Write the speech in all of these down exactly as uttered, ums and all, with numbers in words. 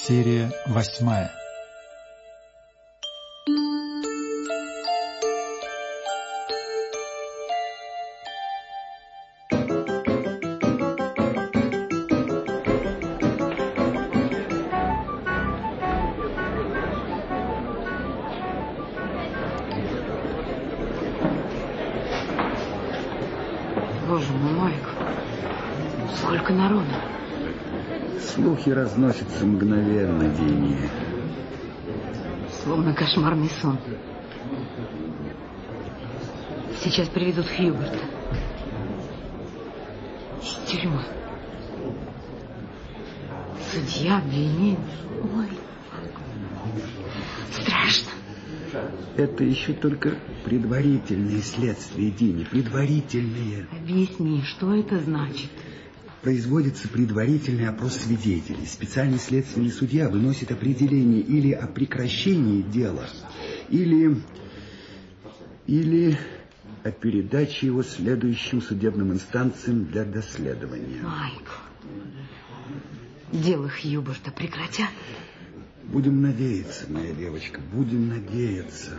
Серия восьмая. Боже мой, Майк, сколько народу. Слухи разносятся мгновенно, Динни. Словно кошмарный сон. Сейчас приведут Хьюберта. Из тюрьмы. Судья обвинит. Ой, страшно. Это еще только предварительные следствия, Динни, предварительные. Объясни, что это значит? Производится предварительный опрос свидетелей. Специальный следственный судья выносит определение или о прекращении дела, или, или о передаче его следующим судебным инстанциям для доследования. Майк, дело Хьюберта прекратят? Будем надеяться, моя девочка, будем надеяться.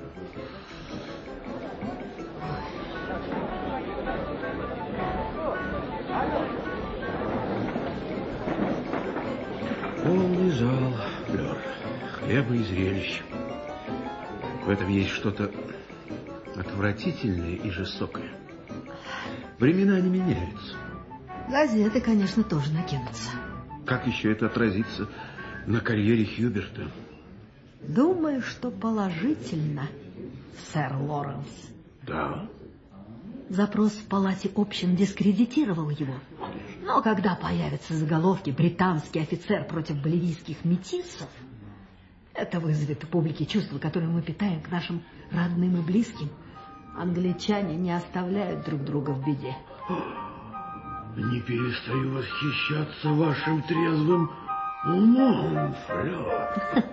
Полный зал, Флёр, хлеба и зрелищ. В этом есть что-то отвратительное и жестокое. Времена не меняются. Газеты, конечно, тоже накинутся. Как еще это отразится на карьере Хьюберта? Думаю, что положительно, сэр Лоренс. Да. Запрос в палате общин дискредитировал его. Но когда появятся заголовки «Британский офицер против боливийских метисов», это вызовет у публики чувство, которое мы питаем к нашим родным и близким. Англичане не оставляют друг друга в беде. Не перестаю восхищаться вашим трезвым умом, Флёр.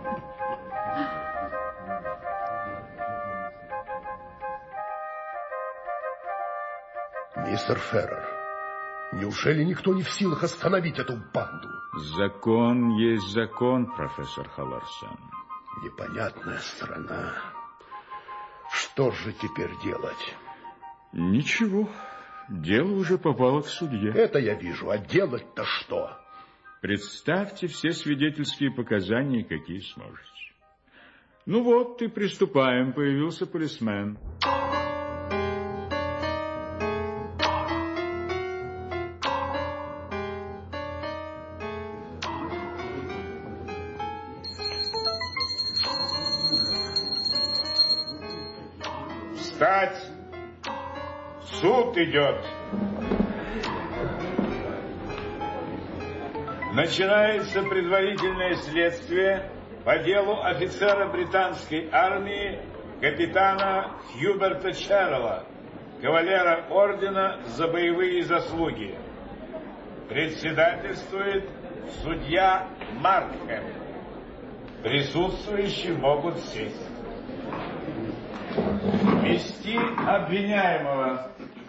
Мистер Феррер, неужели никто не в силах остановить эту банду? Закон есть закон, профессор Халлорсон. Непонятная страна. Что же теперь делать? Ничего. Дело уже попало к судье. Это я вижу. А делать-то что? Представьте все свидетельские показания, какие сможете. Ну вот, и приступаем. Появился полисмен. Встать! Суд идет! Начинается предварительное следствие по делу офицера британской армии капитана Хьюберта Черрелла, кавалера ордена за боевые заслуги. Председательствует судья Маркхэм. Присутствующие могут сесть. Вести обвиняемого.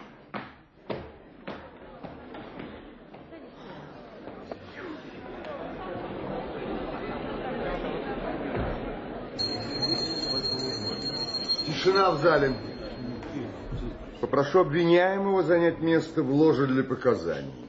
Тишина в зале. Попрошу обвиняемого занять место в ложе для показаний.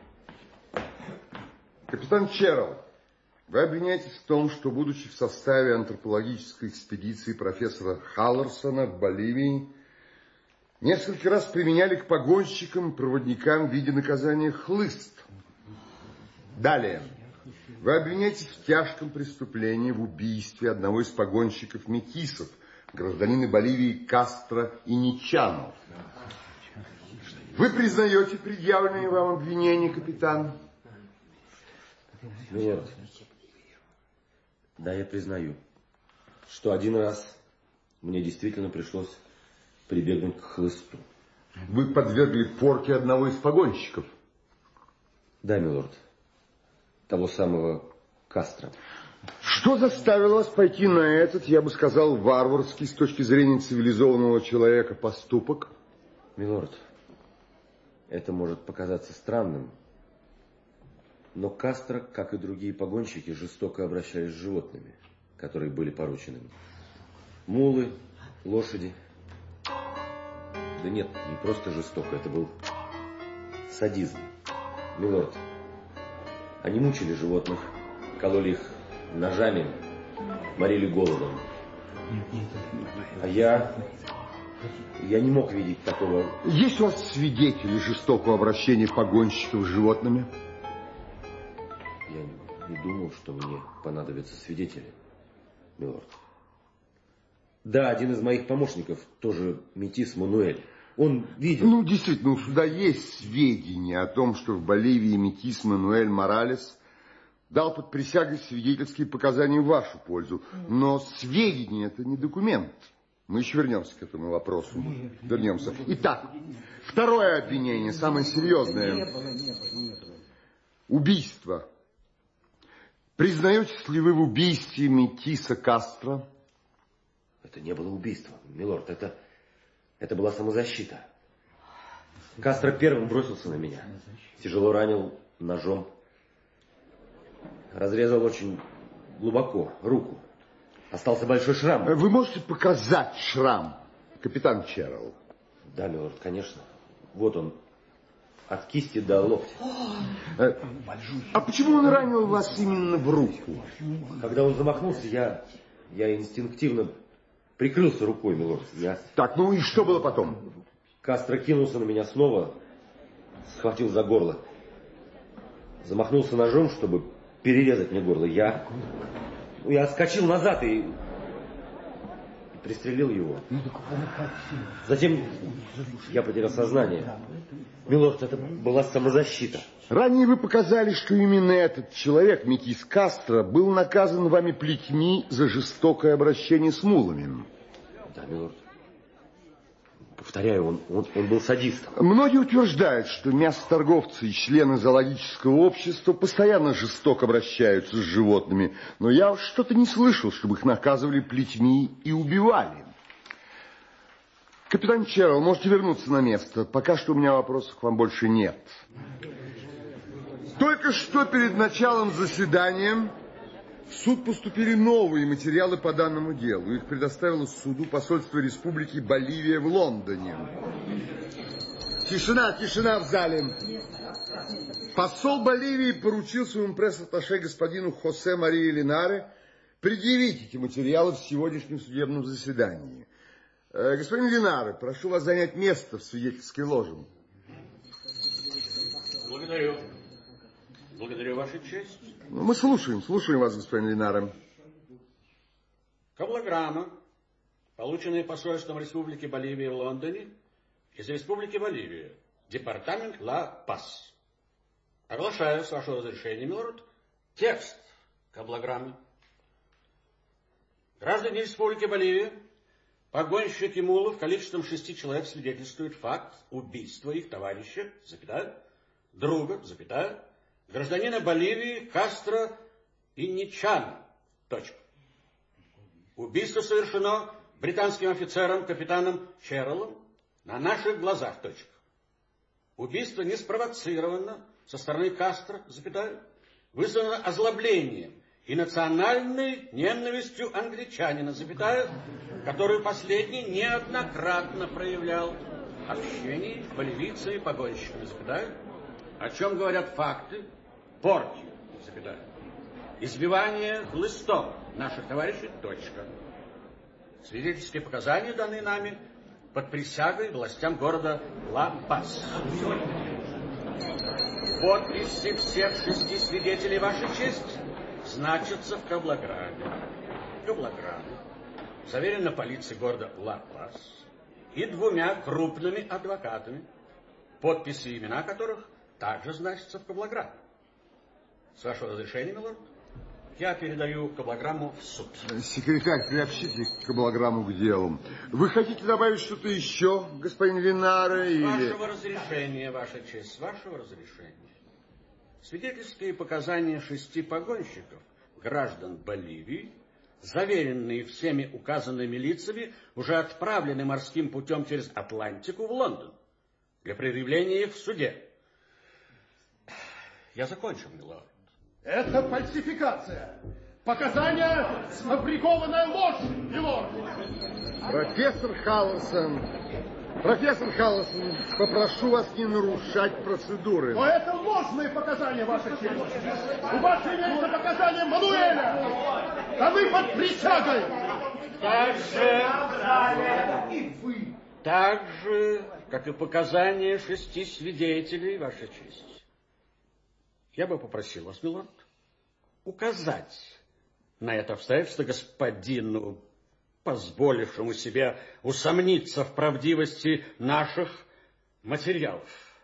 Капитан Черрелл, вы обвиняетесь в том, что, будучи в составе антропологической экспедиции профессора Халлорсона в Боливии, несколько раз применяли к погонщикам и проводникам в виде наказания хлыст. Далее. Вы обвиняетесь в тяжком преступлении в убийстве одного из погонщиков метисов, гражданина Боливии Кастро Иничано. Вы признаете предъявленные вам обвинения, капитан? Милорд, да, я признаю, что один раз мне действительно пришлось прибегнуть к хлысту. Вы подвергли порке одного из погонщиков? Да, милорд, того самого Кастро. Что заставило вас пойти на этот, я бы сказал, варварский с точки зрения цивилизованного человека поступок? Милорд, это может показаться странным, Но Кастро, как и другие погонщики, жестоко обращались с животными, которые были поручены мне. Мулы, лошади. Да нет, не просто жестоко, это был садизм. Милорд, они мучили животных, кололи их ножами, морили голодом. А я... Я не мог видеть такого... Есть у вас свидетели жестокого обращения погонщиков с животными? Я не думал, что мне понадобятся свидетели, милорд. Да, один из моих помощников, тоже метис Мануэль. Он видел... Ну, действительно, у суда есть сведения о том, что в Боливии метис Мануэль Моралес дал под присягой свидетельские показания в вашу пользу. Но сведения – это не документ. Мы еще вернемся к этому вопросу. Вернемся. Итак, второе обвинение, самое серьезное. Убийство. Признаетесь ли вы в убийстве метиса Кастро? Это не было убийство, милорд. Это, это была самозащита. Кастро первым бросился на меня. Тяжело ранил ножом. Разрезал очень глубоко руку. Остался большой шрам. Вы можете показать шрам, капитан Черрилл? Да, милорд, конечно. Вот он. От кисти до локтя. А почему он ранил вас именно в руку? Когда он замахнулся, я, я инстинктивно прикрылся рукой, милорд. Я... Так, ну и что было потом? Кастро кинулся на меня снова, схватил за горло. Замахнулся ножом, чтобы перерезать мне горло. Я, я отскочил назад и... пристрелил его. Затем я потерял сознание. Милорд, это была самозащита. Ранее вы показали, что именно этот человек, метис Кастро, был наказан вами плетьми за жестокое обращение с мулами. Да, милорд. Повторяю, он, он, он был садистом. Многие утверждают, что мясоторговцы и члены зоологического общества постоянно жестоко обращаются с животными, но я что-то не слышал, чтобы их наказывали плетьми и убивали. Капитан Черрилл, можете вернуться на место. Пока что у меня вопросов к вам больше нет. Только что перед началом заседания в суд поступили новые материалы по данному делу. Их предоставило суду посольство Республики Боливия в Лондоне. Тишина, тишина в зале. Посол Боливии поручил своему пресс-атташе господину Хосе Марии Линаре предъявить эти материалы в сегодняшнем судебном заседании. Господин Линаре, прошу вас занять место в свидетельской ложе. Благодарю. Благодарю, Ваша честь. Ну, мы слушаем, слушаем вас, господин Линаре. Каблограмма, полученная посольством Республики Боливия в Лондоне из Республики Боливия, департамент Ла-Пас. Оглашаю, с вашего разрешения, милорд, текст каблограммы. Граждане Республики Боливия, погонщики мулов количеством шести человек свидетельствуют факт убийства их товарища, запятая, друга, запятая, гражданина Боливии Кастро Инничана. Точка. Убийство совершено британским офицером, капитаном Черриллом, на наших глазах. Точка. Убийство не спровоцировано со стороны Кастро, запятая, вызвано озлоблением и национальной ненавистью англичанина, запятая, которую последний неоднократно проявлял в общении с боливийцами и погонщиками, запятая, о чем говорят факты, порки, запятая, избивание хлыстом наших товарищей, точка. Свидетельские показания даны нами под присягой властям города Ла-Пас. Подписи всех шести свидетелей, Ваша честь, значатся в каблограмме. Каблограмма заверена полицией города Ла-Пас и двумя крупными адвокатами, подписи и имена которых также значатся в каблограмме. С вашего разрешения, милорд, я передаю каблограмму в суд. Секретарь, приобщите каблограмму к делу. Вы хотите добавить что-то еще, господин Линаре? С или... вашего разрешения, Ваша честь, с вашего разрешения. Свидетельские показания шести погонщиков, граждан Боливии, заверенные всеми указанными лицами, уже отправлены морским путем через Атлантику в Лондон для предъявления их в суде. Я закончил, милорд. Это фальсификация. Показания — сфабрикованная ложь, милорд. Профессор Халлорсон, профессор Халлорсон, попрошу вас не нарушать процедуры. Но это ложные показания, Ваша честь. У вас имеется показания Мануэля. А вы под присягой. Так же, так же, как и показания шести свидетелей, Ваша честь. Я бы попросил вас, милорд, указать на это обстоятельство господину, позволившему себе усомниться в правдивости наших материалов,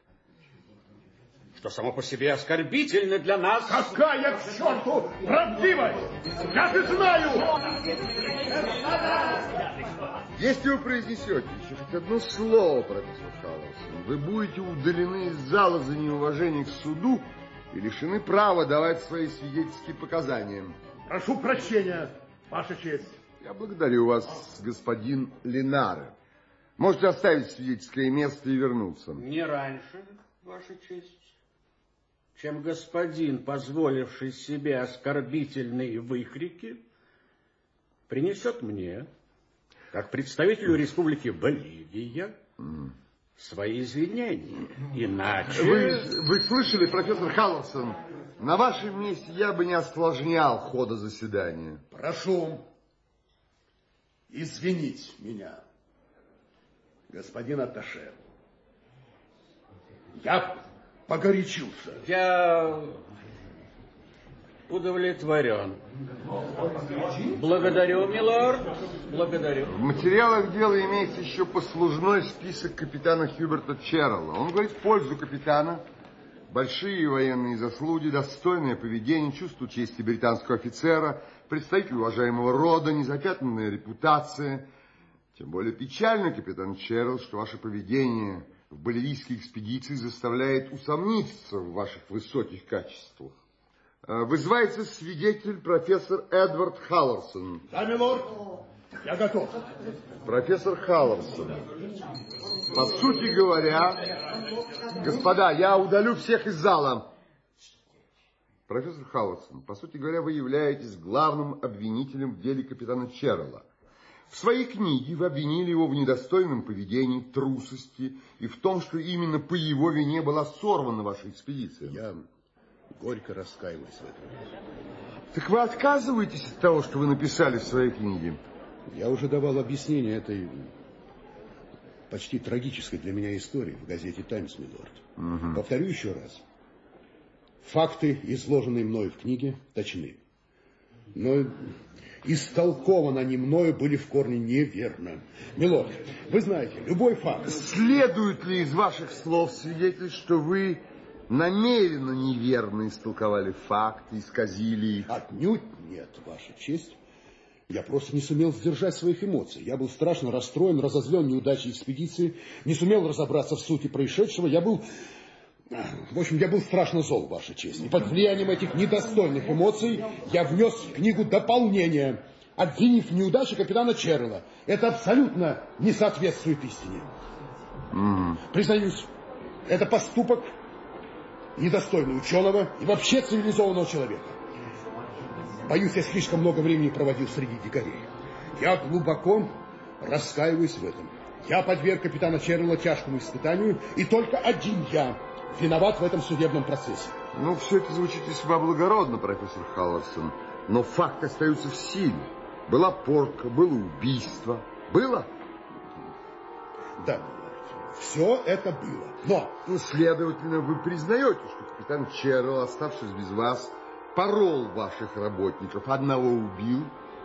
что само по себе оскорбительно для нас. Какая к черту правдивость? Я же знаю! Если вы произнесете еще хоть одно слово, профессор Халлорсон, вы будете удалены из зала за неуважение к суду и лишены права давать свои свидетельские показания. Прошу прощения, Ваша честь. Я благодарю вас, господин Линаре. Можете оставить свидетельское место и вернуться. Не раньше, Ваша честь, чем господин, позволивший себе оскорбительные выкрики, принесет мне, как представителю Республики Боливия, mm. свои извинения. Иначе... Вы, вы слышали, профессор Халлорсон, на вашем месте я бы не осложнял хода заседания. Прошу извинить меня, господин атташе. Я погорячился. Я удовлетворен. Благодарю, милорд. Благодарю. В материалах дела имеется еще послужной список капитана Хьюберта Черрелла. Он говорит в пользу капитана. Большие военные заслуги, достойное поведение, чувство чести британского офицера, представитель уважаемого рода, незапятнанная репутация. Тем более печально, капитан Черрелл, что ваше поведение в боливийской экспедиции заставляет усомниться в ваших высоких качествах. Вызывается свидетель профессор Эдвард Халлорсон. Да, милорд, я готов. Профессор Халлорсон, по сути говоря, господа, я удалю всех из зала. Профессор Халлорсон, по сути говоря, вы являетесь главным обвинителем в деле капитана Черрелла. В своей книге вы обвинили его в недостойном поведении, трусости и в том, что именно по его вине была сорвана ваша экспедиция. Я горько раскаиваюсь в этом. Так вы отказываетесь от того, что вы написали в своей книге? Я уже давал объяснение этой почти трагической для меня истории в газете «Таймс», милорд. Угу. Повторю еще раз. Факты, изложенные мною в книге, точны. Но истолкованы они мною были в корне неверно. Милорд, вы знаете, любой факт... Следует ли из ваших слов свидетельствовать, что вы намеренно неверно истолковали факты, исказили их? Отнюдь нет, Ваша честь. Я просто не сумел сдержать своих эмоций. Я был страшно расстроен, разозлен неудачей экспедиции, не сумел разобраться в сути происшедшего. Я был... В общем, я был страшно зол, Ваша честь. И под влиянием этих недостойных эмоций я внес в книгу дополнение, обвинив в неудаче капитана Черрелла. Это абсолютно не соответствует истине. Mm. Признаюсь, это поступок недостойный ученого и вообще цивилизованного человека. Боюсь, я слишком много времени проводил среди дикарей. Я глубоко раскаиваюсь в этом. Я подверг капитана Черрелла тяжкому испытанию, и только один я виноват в этом судебном процессе. Ну, все это звучит весьма благородно, профессор Халлорсон, но факты остаются в силе. Была порка, было убийство. Было? Да, все это было. Но... Ну, следовательно, вы признаете, что капитан Черрелл, оставшись без вас, порол ваших работников, одного убил?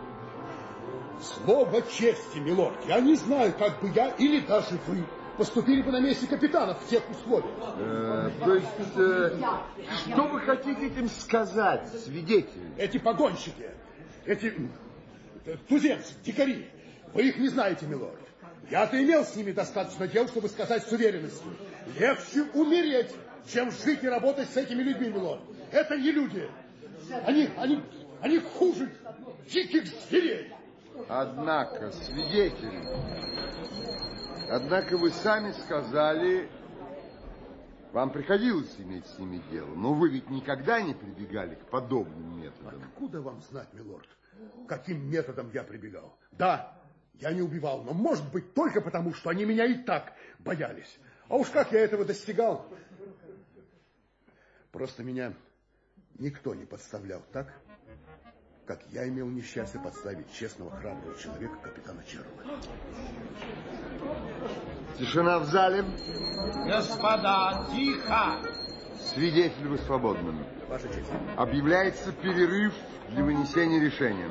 Слово чести, милорд, я не знаю, как бы я или даже вы поступили бы на месте капитана в тех условиях. Э, то есть, э, что вы хотите этим сказать, свидетель? Эти погонщики, эти туземцы, дикари, вы их не знаете, милорд. Я-то имел с ними достаточно дел, чтобы сказать с уверенностью. Легче умереть, чем жить и работать с этими людьми, милорд. Это не люди. Они, они, они хуже диких зверей. Однако, свидетель, однако вы сами сказали, Вам приходилось иметь с ними дело, но вы ведь никогда не прибегали к подобным методам. Откуда вам знать, милорд, каким методом я прибегал? Да, я не убивал, но, может быть, только потому, что они меня и так боялись. А уж как я этого достигал? Просто меня никто не подставлял так, как я имел несчастье подставить честного, храброго человека, капитана Черла. Тишина в зале. Господа, тихо! Свидетель, вы свободны. Ваша честь. Объявляется перерыв для вынесения решения.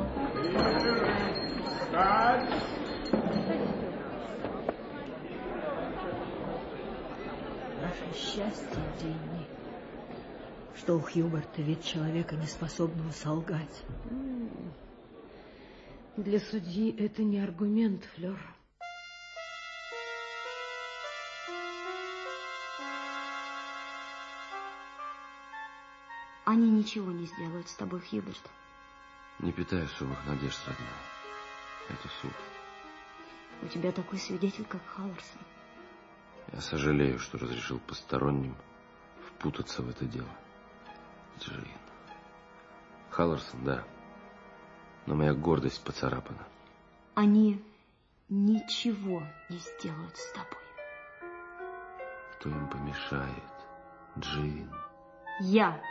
Встать! Наше счастье, Джинни, что у Хьюберта вид человека, не способного солгать. Для судьи это не аргумент, Флёр. Они ничего не сделают с тобой, Хьюберт. Не питай особых надежд, родная. Это суд. У тебя такой свидетель, как Халлорсон. Я сожалею, что разрешил посторонним впутаться в это дело. Джин. Халлорсон, да. Но моя гордость поцарапана. Они ничего не сделают с тобой. Кто им помешает? Джин. Я.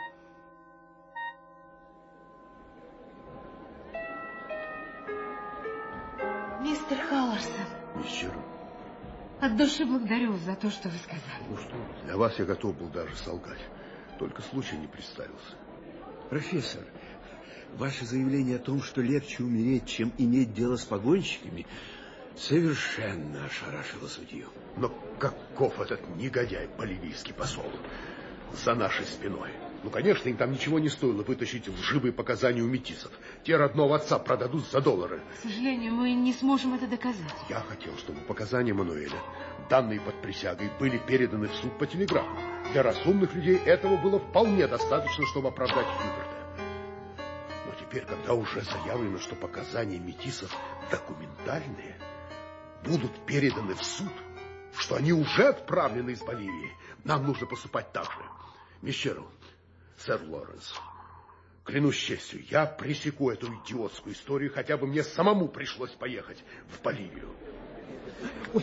Мистер Халлорсон. Мистер, От души благодарю вас за то, что вы сказали. ну что, для вас я готов был даже солгать. Только случай не представился. Профессор, ваше заявление о том, что легче умереть, чем иметь дело с погонщиками, совершенно ошарашило судью. Но каков этот негодяй, боливийский посол, за нашей спиной? Ну, конечно, им там ничего не стоило вытащить лживые показания у метисов. Те родного отца продадут за доллары. К сожалению, мы не сможем это доказать. Я хотел, чтобы показания Мануэля, данные под присягой, были переданы в суд по телеграфу. Для разумных людей этого было вполне достаточно, чтобы оправдать Хьюберта. Но теперь, когда уже заявлено, что показания метисов документальные, будут переданы в суд, что они уже отправлены из Боливии, нам нужно поступать так же. Мистеру, сэр Лоренс, клянусь честью, я пресеку эту идиотскую историю, хотя бы мне самому пришлось поехать в Боливию. Ой.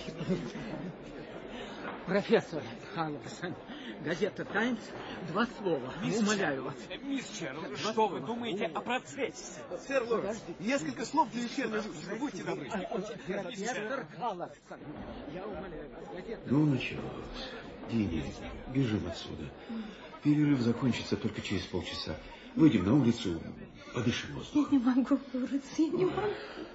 Профессор Халлорсон, газета «Таймс», два слова, Мисс умоляю вас. Мисс Черл, что слова. Вы думаете о процессе? Сэр Лоренс, несколько слов для эфирной жизни, будьте добры. Профессор Халлорсон, я умоляю вас, газета... Ну, началось. Дини, бежим отсюда. Перерыв закончится только через полчаса. Выйдем на улицу, подышим воздухом. Я не могу, Лоренс, я не могу.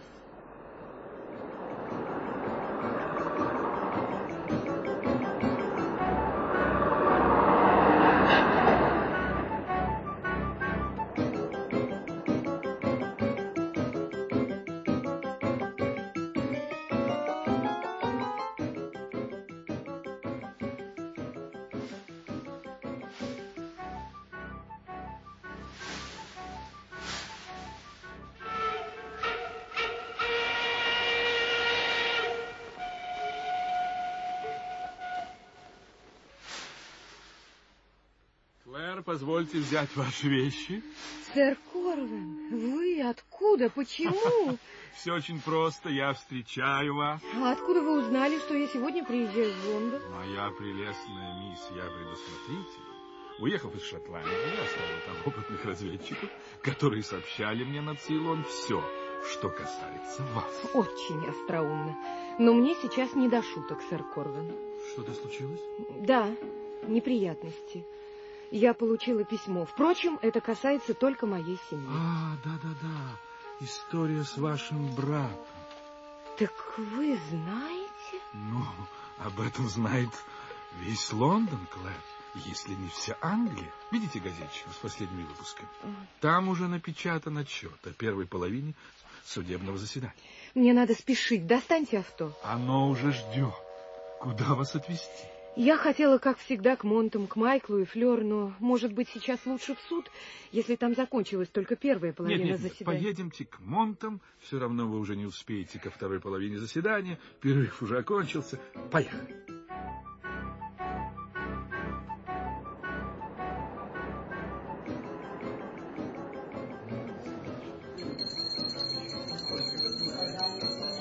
Клэр, позвольте взять ваши вещи. Сэр Корвин, вы откуда? Почему? Все очень просто. Я встречаю вас. А откуда вы узнали, что я сегодня приезжаю в Лондон? Моя прелестная мисс, я предусмотрительна. Уехав из Шотландии, я оставил там опытных разведчиков, которые сообщали мне на Цейлон все, что касается вас. Очень остроумно. Но мне сейчас не до шуток, сэр Корвин. Что-то случилось? Да, неприятности. Я получила письмо. Впрочем, это касается только моей семьи. А, да-да-да. История с вашим братом. Так вы знаете? Ну, об этом знает весь Лондон, Клэр, если не вся Англия. Видите газетчиков с последними выпусками? Там уже напечатан отчет о первой половине судебного заседания. Мне надо спешить. Достаньте авто. Оно уже ждет. Куда вас отвезти? Я хотела, как всегда, к Монтам, к Майклу и Флёр, но, может быть, сейчас лучше в суд, если там закончилась только первая половина нет, нет, заседания. Нет, поедемте к Монтам, все равно вы уже не успеете ко второй половине заседания, перерыв уже окончился. Поехали.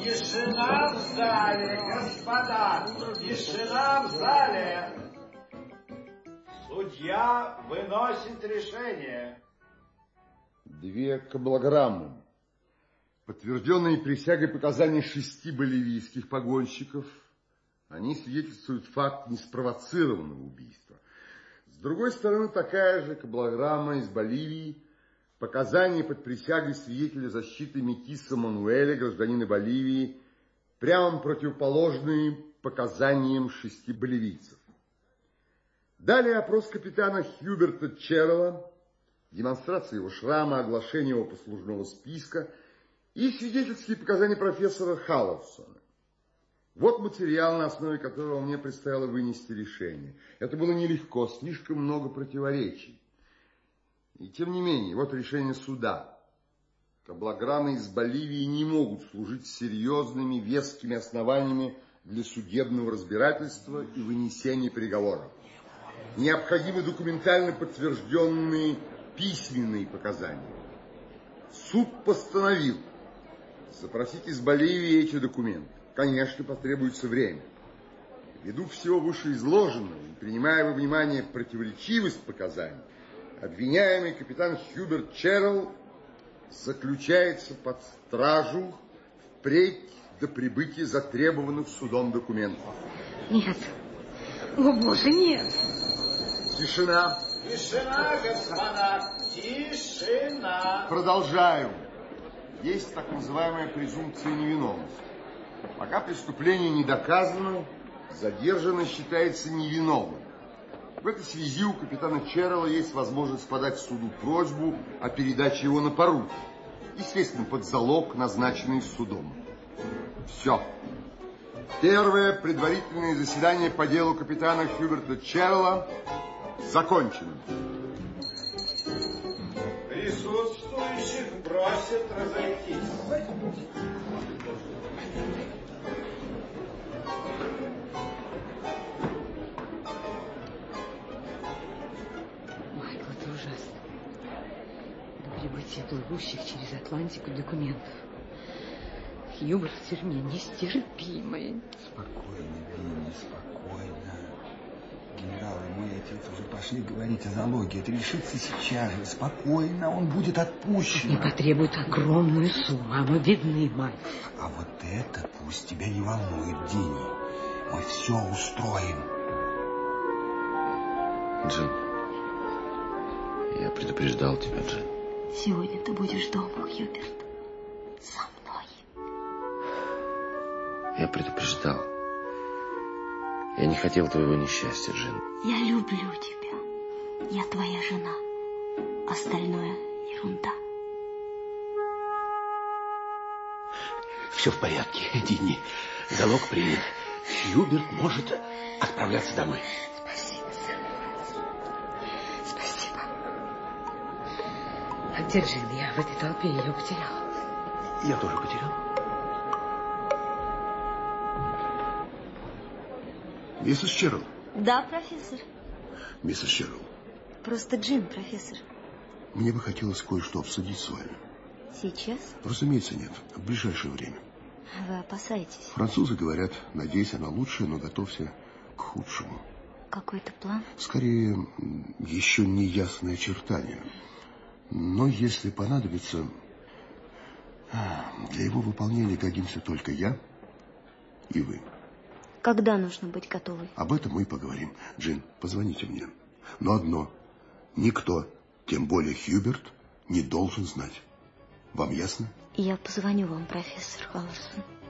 Тишина в зале, господа! Тишина в зале! Судья выносит решение. Две каблограммы, подтвержденные присягой показаний шести боливийских погонщиков, они свидетельствуют факт неспровоцированного убийства. С другой стороны, такая же каблограмма из Боливии, показания под присягой свидетеля защиты метиса Мануэля, гражданина Боливии, прямо противоположные показаниям шести боливийцев. Далее опрос капитана Хьюберта Черрелла, демонстрация его шрама, оглашение его послужного списка и свидетельские показания профессора Халлорсона. Вот материал, на основе которого мне предстояло вынести решение. Это было нелегко, слишком много противоречий. И тем не менее, вот решение суда. Каблограммы из Боливии не могут служить серьезными, вескими основаниями для судебного разбирательства и вынесения приговора. Необходимы документально подтвержденные письменные показания. Суд постановил запросить из Боливии эти документы. Конечно, потребуется время. Ввиду всего вышеизложенного и принимая во внимание противоречивость показаний, обвиняемый капитан Хьюберт Черрелл заключается под стражу впредь до прибытия затребованных судом документов. Нет. О, Боже, нет. Тишина. Тишина, господа, тишина. Продолжаю. Есть так называемая презумпция невиновности. Пока преступление не доказано, задержанный считается невиновным. В этой связи у капитана Черрелла есть возможность подать суду просьбу о передаче его на поруки. Естественно, под залог, назначенный судом. Все. Первое предварительное заседание по делу капитана Хьюберта Черрелла закончено. Присутствующих просят разойтись. Майкл, это ужасно. До прибытия плывущих через Атлантику документов. Хьюберт в тюрьме нестерпимый. Спокойно, Винни, спокойно. Генерал и мой отец уже пошли говорить о залоге. Это решится сейчас же. Спокойно, он будет отпущен. И потребует огромную сумму, а мы бедны, Майк. А вот это пусть тебя не волнует, Динни. Мы все устроим. Джин, я предупреждал тебя, Джин. Сегодня ты будешь дома, Хьюберт. Со мной. Я предупреждал. Я не хотел твоего несчастья, Джин. Я люблю тебя. Я твоя жена. Остальное ерунда. Все в порядке, Динни. Залог принят. Хьюберт может отправляться домой. Спасибо, сэр. Спасибо. А где Джин? Я в этой толпе ее потеряла. Я тоже потерял. Миссис Черрелл. Да, профессор. Миссис Черрелл. Просто Джин, профессор. Мне бы хотелось кое-что обсудить с вами. Сейчас? Разумеется, нет. В ближайшее время. Вы опасаетесь? Французы говорят, надейся на лучшее, но готовься к худшему. Какой-то план? Скорее, еще не ясное очертание. Но если понадобится, для его выполнения годимся только я и вы. Когда нужно быть готовой? Об этом мы и поговорим. Джин, позвоните мне. Но одно. Никто, тем более Хьюберт, не должен знать. Вам ясно? Я позвоню вам, профессор Халлорсон.